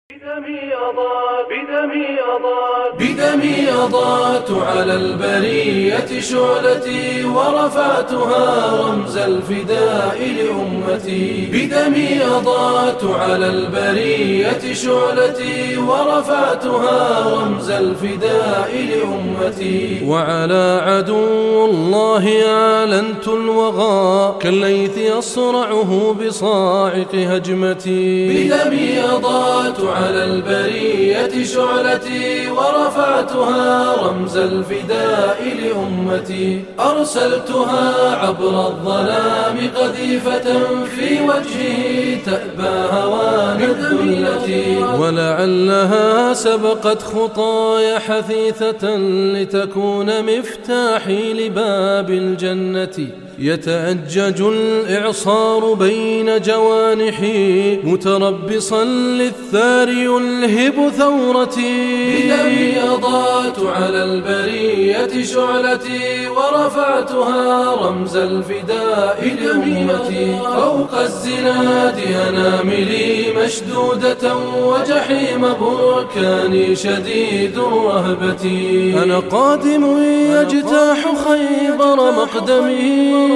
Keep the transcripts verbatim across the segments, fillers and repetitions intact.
بدمي أضاءت بدمي أضاءت بدمي أضاءت على البرية شعلتي ورفعتها رمز الفداء لأمتي. بدمي أضاءت على البرية شعلتي ورفعتها رمز الفداء لأمتي. وعلى عدو الله أعلنت الوغى كالليث يصرعه بصاعق هجمتي. بدمي أضاءت على البرية شعلتي ورفعتها رمز الفداء لأمتي. أرسلتها عبر الظلام قذيفة في وجهه تأبى هوان الذلة. ولعلها سبقت خطاي حثيثة لتكون مفتاحي لباب الجنة. يتأجج الإعصار بين جوانحي متربصا للثار يلهب ثورتي. بدمي أضاءت على البرية شعلتي ورفعتها رمز الفداء لأمتي. فوق الزناد أناملي مشدودة وجحيم بركاني شديد الرهبة. أنا قادم يجتاح خيبر مقدمي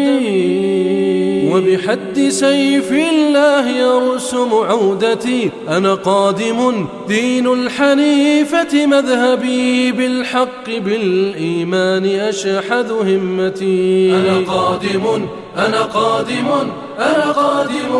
وبحد سيف الله يرسم عودتي. أنا قادم دين الحنيفة مذهبي بالحق بالإيمان أشحذ همتي. أنا قادم أنا قادم أنا قادم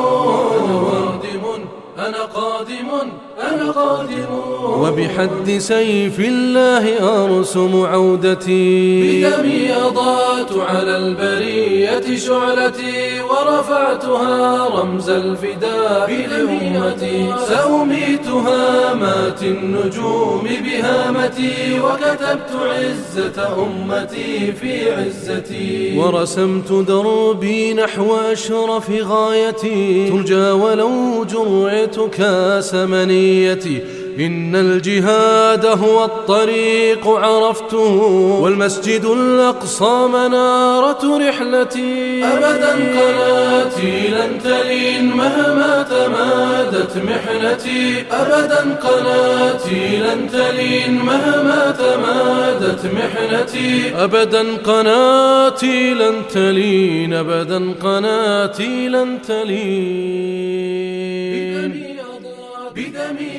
أنا قادم أنا قادم وبحد سيف الله أرسم عودتي. بدمي أضاءت على البرية شعلتي ورفعتها رمز الفداء لأمتي. سأميت هامات النجوم بهامتي وكتبت عزة أمتي في عزتي. ورسمت دربي نحو أشرف غايتي ترجى ولو جرعت كاس منيتي. إن الجهاد هو الطريق عرفته والمسجد الأقصى منارة رحلتي. أبدا قناتي لن تلين مهما تمادت محنتي. أبدا قناتي لن تلين مهما تمادت محنتي. أبدا قناتي لن تلين أبدا قناتي لن تلين. بدمي